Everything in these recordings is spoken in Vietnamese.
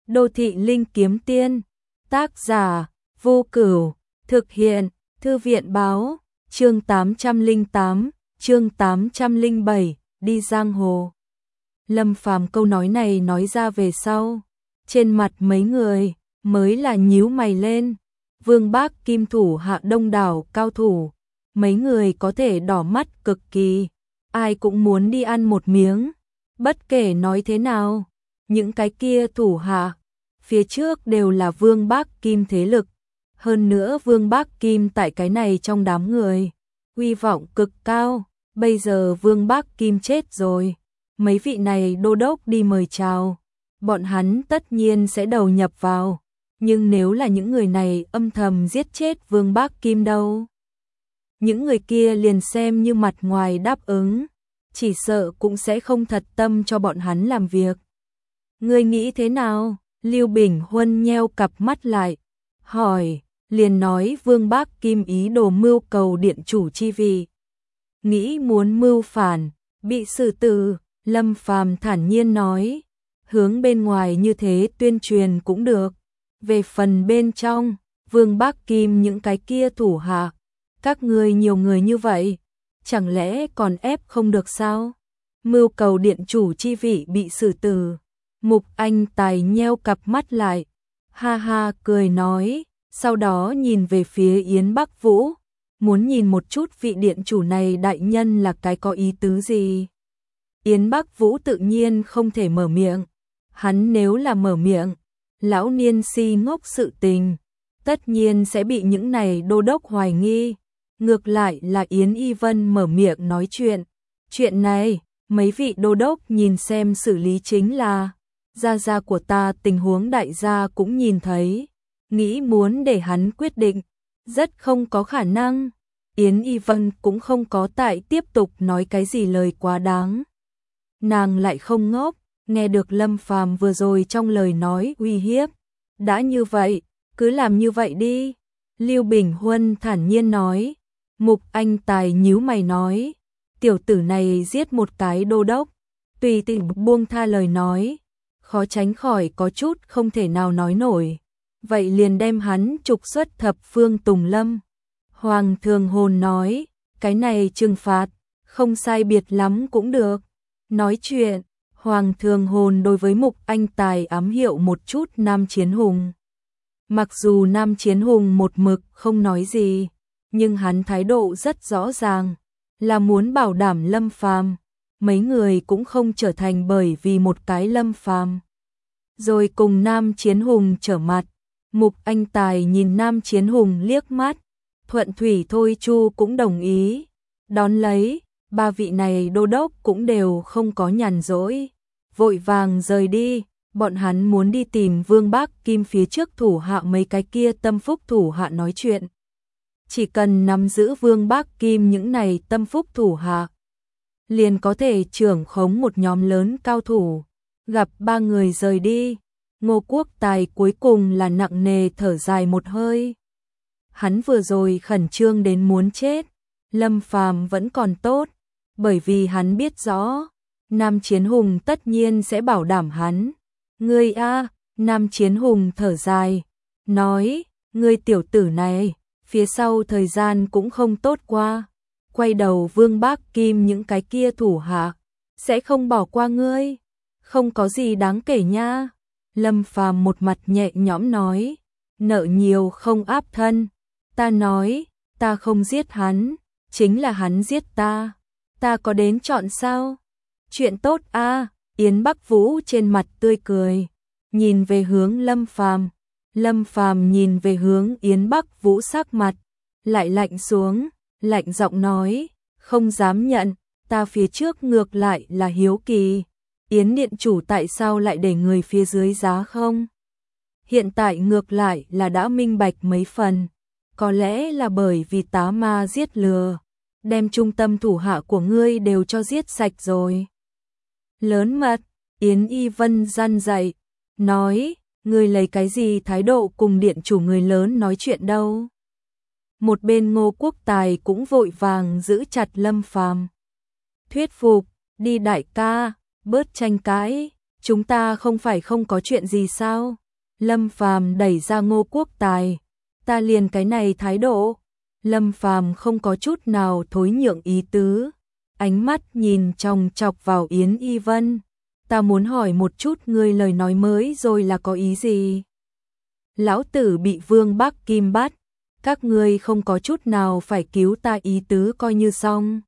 Đô thị linh kiếm tiên, tác giả, Vô Cửu, thực hiện, Thư viện báo, chương 808, chương 807, đi giang hồ. Lâm Phàm câu nói này nói ra về sau, trên mặt mấy người mới là nhíu mày lên. Vương Bác Kim thủ hạ đông đảo cao thủ, mấy người có thể đỏ mắt cực kỳ, ai cũng muốn đi ăn một miếng. Bất kể nói thế nào, những cái kia thủ hạ phía trước đều là Vương Bác Kim thế lực, hơn nữa Vương Bác Kim tại cái này trong đám người uy vọng cực cao. Bây giờ Vương Bác Kim chết rồi, mấy vị này đô đốc đi mời chào, bọn hắn tất nhiên sẽ đầu nhập vào. Nhưng nếu là những người này âm thầm giết chết Vương Bác Kim đâu? Những người kia liền xem như mặt ngoài đáp ứng, chỉ sợ cũng sẽ không thật tâm cho bọn hắn làm việc. Ngươi nghĩ thế nào? Lưu Bình Huân nheo cặp mắt lại, hỏi, liền nói Vương Bác Kim ý đồ mưu cầu điện chủ chi vị. Nghĩ muốn mưu phản, bị xử tử, Lâm Phàm thản nhiên nói, hướng bên ngoài như thế tuyên truyền cũng được. Về phần bên trong, Vương Bác Kim những cái kia thủ hạ, các ngươi nhiều người như vậy, chẳng lẽ còn ép không được sao? Mưu cầu điện chủ chi vị bị xử tử. Mục Anh Tài nheo cặp mắt lại, ha ha cười nói, sau đó nhìn về phía Yến Bắc Vũ, muốn nhìn một chút vị điện chủ này đại nhân là cái có ý tứ gì. Yến Bắc Vũ tự nhiên không thể mở miệng, hắn nếu là mở miệng, lão niên si ngốc sự tình, tất nhiên sẽ bị những này đô đốc hoài nghi. Ngược lại là Yến Y Vân mở miệng nói chuyện. Chuyện này, mấy vị đô đốc nhìn xem xử lý chính là, gia của ta tình huống đại gia cũng nhìn thấy, nghĩ muốn để hắn quyết định, rất không có khả năng. Yến Y Vân cũng không có tại tiếp tục nói cái gì lời quá đáng. Nàng lại không ngốc, nghe được Lâm Phàm vừa rồi trong lời nói uy hiếp. Đã như vậy, cứ làm như vậy đi. Lưu Bình Huân thản nhiên nói. Mục Anh Tài nhíu mày nói, tiểu tử này giết một cái đô đốc, tùy tiện buông tha lời nói, khó tránh khỏi có chút không thể nào nói nổi. Vậy liền đem hắn trục xuất thập phương Tùng Lâm. Hoàng Thường Hồn nói, cái này trừng phạt, không sai biệt lắm cũng được. Nói chuyện, Hoàng Thường Hồn đối với Mục Anh Tài ám hiệu một chút Nam Chiến Hùng. Mặc dù Nam Chiến Hùng một mực không nói gì, nhưng hắn thái độ rất rõ ràng, là muốn bảo đảm Lâm Phàm, mấy người cũng không trở thành bởi vì một cái Lâm Phàm rồi cùng Nam Chiến Hùng trở mặt. Mục Anh Tài nhìn Nam Chiến Hùng liếc mắt, thuận thủy thôi chu cũng đồng ý. Đón lấy, ba vị này đô đốc cũng đều không có nhàn rỗi, vội vàng rời đi. Bọn hắn muốn đi tìm Vương Bác Kim phía trước thủ hạ mấy cái kia tâm phúc thủ hạ nói chuyện. Chỉ cần nắm giữ Vương Bác Kim những này tâm phúc thủ hạ, liền có thể trưởng khống một nhóm lớn cao thủ. Gặp ba người rời đi, Ngô Quốc Tài cuối cùng là nặng nề thở dài một hơi. Hắn vừa rồi khẩn trương đến muốn chết, Lâm Phàm vẫn còn tốt, bởi vì hắn biết rõ, Nam Chiến Hùng tất nhiên sẽ bảo đảm hắn. Ngươi a, Nam Chiến Hùng thở dài, nói, ngươi tiểu tử này, phía sau thời gian cũng không tốt qua. Quay đầu Vương Bác Kim những cái kia thủ hạ, sẽ không bỏ qua ngươi, không có gì đáng kể nha. Lâm Phàm một mặt nhẹ nhõm nói, nợ nhiều không áp thân, ta nói, ta không giết hắn, chính là hắn giết ta, ta có đến chọn sao? Chuyện tốt a. Yến Bắc Vũ trên mặt tươi cười, nhìn về hướng Lâm Phàm. Lâm Phàm nhìn về hướng Yến Bắc Vũ, sắc mặt lại lạnh xuống, lạnh giọng nói, không dám nhận, ta phía trước ngược lại là hiếu kỳ, Yến điện chủ tại sao lại để người phía dưới giá không? Hiện tại ngược lại là đã minh bạch mấy phần, có lẽ là bởi vì tá ma giết lừa, đem trung tâm thủ hạ của ngươi đều cho giết sạch rồi. Lớn mật, Yến Y Vân răn dạy, nói, ngươi lấy cái gì thái độ cùng điện chủ người lớn nói chuyện đâu. Một bên Ngô Quốc Tài cũng vội vàng giữ chặt Lâm Phàm. Thuyết phục, đi đại ca, bớt tranh cãi, chúng ta không phải không có chuyện gì sao? Lâm Phàm đẩy ra Ngô Quốc Tài, ta liền cái này thái độ. Lâm Phàm không có chút nào thối nhượng ý tứ, ánh mắt nhìn chòng chọc vào Yến Y Vân. Ta muốn hỏi một chút ngươi lời nói mới rồi là có ý gì? Lão tử bị Vương Bắc Kim bắt, các ngươi không có chút nào phải cứu ta ý tứ coi như xong.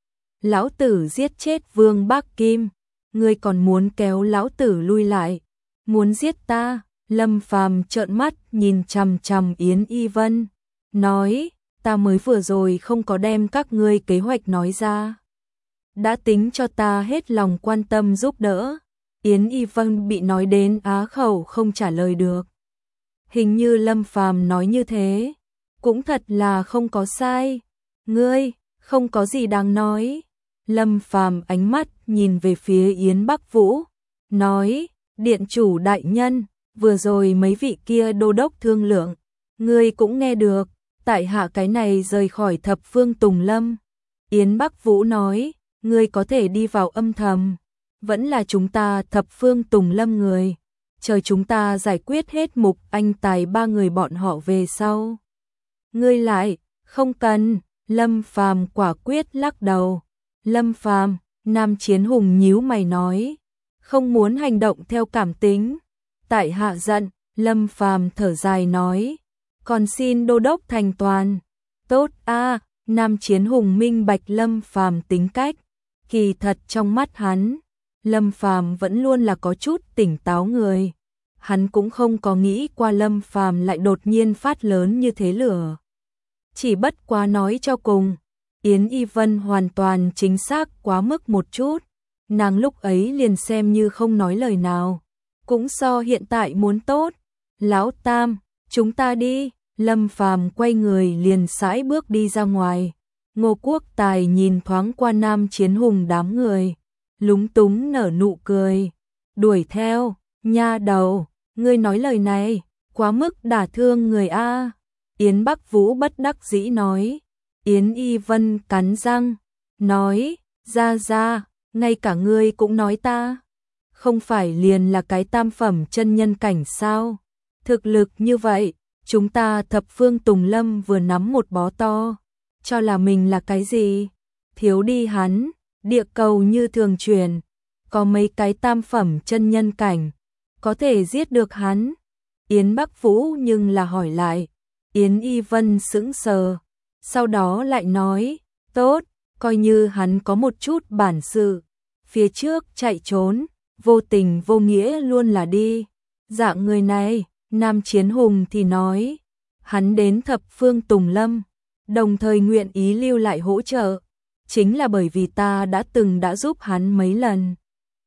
Lão tử giết chết Vương Bắc Kim, ngươi còn muốn kéo lão tử lui lại, muốn giết ta? Lâm Phàm trợn mắt nhìn chằm chằm Yến Y Vân, nói, ta mới vừa rồi không có đem các ngươi kế hoạch nói ra. Đã tính cho ta hết lòng quan tâm giúp đỡ. Yến Y Vân bị nói đến á khẩu không trả lời được. Hình như Lâm Phàm nói như thế, cũng thật là không có sai. Ngươi, không có gì đáng nói. Lâm Phàm ánh mắt nhìn về phía Yến Bắc Vũ, nói, điện chủ đại nhân, vừa rồi mấy vị kia đô đốc thương lượng, ngươi cũng nghe được, tại hạ cái này rời khỏi Thập Phương Tùng Lâm. Yến Bắc Vũ nói, ngươi có thể đi vào âm thầm, vẫn là chúng ta Thập Phương Tùng Lâm người, chờ chúng ta giải quyết hết Mục Anh Tài ba người bọn họ về sau. Ngươi lại, không cần. Lâm Phàm quả quyết lắc đầu. Lâm Phàm, Nam Chiến Hùng nhíu mày nói, không muốn hành động theo cảm tính. Tại hạ giận. Lâm Phàm thở dài nói, còn xin đô đốc thành toàn. Tốt a. Nam Chiến Hùng minh bạch Lâm Phàm tính cách, kỳ thật trong mắt hắn, Lâm Phàm vẫn luôn là có chút tỉnh táo người. Hắn cũng không có nghĩ qua Lâm Phàm lại đột nhiên phát lớn như thế lửa. Chỉ bất quá nói cho cùng, Yến Y Vân hoàn toàn chính xác quá mức một chút. Nàng lúc ấy liền xem như không nói lời nào, cũng so hiện tại muốn tốt. Lão Tam, chúng ta đi. Lâm Phàm quay người liền sải bước đi ra ngoài. Ngô Quốc Tài nhìn thoáng qua Nam Chiến Hùng đám người, lúng túng nở nụ cười, đuổi theo. Nha đầu, ngươi nói lời này quá mức đả thương người a. Yến Bắc Vũ bất đắc dĩ nói. Yến Y Vân cắn răng, nói, ra, ngay cả ngươi cũng nói ta. Không phải liền là cái tam phẩm chân nhân cảnh sao? Thực lực như vậy, chúng ta Thập Phương Tùng Lâm vừa nắm một bó to, cho là mình là cái gì? Thiếu đi hắn, địa cầu như thường truyền, có mấy cái tam phẩm chân nhân cảnh, có thể giết được hắn. Yến Bắc Vũ nhưng là hỏi lại. Yến Y Vân sững sờ, sau đó lại nói, tốt, coi như hắn có một chút bản sự, phía trước chạy trốn, vô tình vô nghĩa luôn là đi. Dạng người này, Nam Chiến Hùng thì nói, hắn đến Thập Phương Tùng Lâm, đồng thời nguyện ý lưu lại hỗ trợ, chính là bởi vì ta đã giúp hắn mấy lần.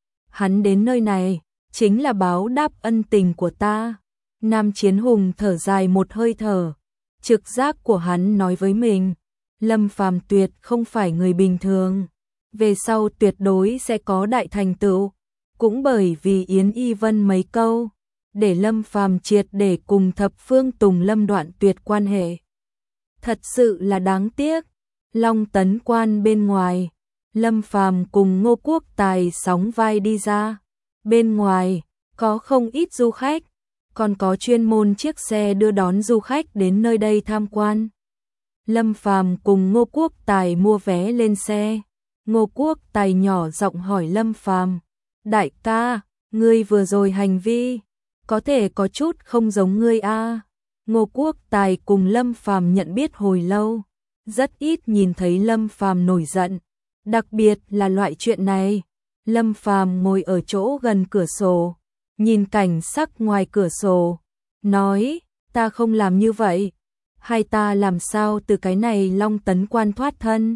Hắn đến nơi này, chính là báo đáp ân tình của ta. Nam Chiến Hùng thở dài một hơi thở, trực giác của hắn nói với mình, Lâm Phàm tuyệt không phải người bình thường, về sau tuyệt đối sẽ có đại thành tựu. Cũng bởi vì Yến Y Vân mấy câu, để Lâm Phàm triệt để cùng Thập Phương Tùng Lâm đoạn tuyệt quan hệ. Thật sự là đáng tiếc. Long Tấn Quan bên ngoài, Lâm Phàm cùng Ngô Quốc Tài sóng vai đi ra. Bên ngoài, có không ít du khách, còn có chuyên môn chiếc xe đưa đón du khách đến nơi đây tham quan. Lâm Phàm cùng Ngô Quốc Tài mua vé lên xe. Ngô Quốc Tài nhỏ giọng hỏi Lâm Phàm, đại ca, ngươi vừa rồi hành vi, có thể có chút không giống ngươi a. Ngô Quốc Tài cùng Lâm Phàm nhận biết hồi lâu, rất ít nhìn thấy Lâm Phàm nổi giận, đặc biệt là loại chuyện này. Lâm Phàm ngồi ở chỗ gần cửa sổ, nhìn cảnh sắc ngoài cửa sổ, nói, ta không làm như vậy, hay ta làm sao từ cái này Long Tấn Quan thoát thân?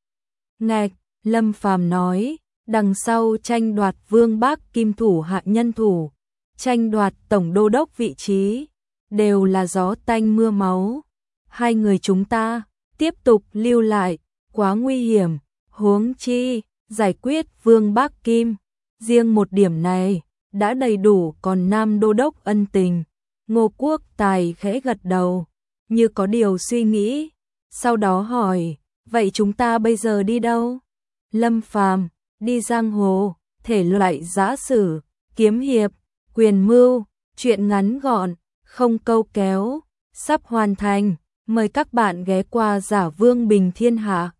Ngạch, Lâm Phàm nói, đằng sau tranh đoạt Vương Bác Kim thủ hạ nhân thủ, tranh đoạt tổng đô đốc vị trí, đều là gió tanh mưa máu. Hai người chúng ta tiếp tục lưu lại, quá nguy hiểm, huống chi giải quyết Vương Bác Kim, riêng một điểm này đã đầy đủ, còn Nam đô đốc ân tình. Ngô Quốc Tài khẽ gật đầu, như có điều suy nghĩ, sau đó hỏi, vậy chúng ta bây giờ đi đâu? Lâm Phàm, đi giang hồ, thể loại giã sử, kiếm hiệp, quyền mưu, truyện ngắn gọn, không câu kéo, sắp hoàn thành. Mời các bạn ghé qua Giả Vương Bình Thiên Hạ.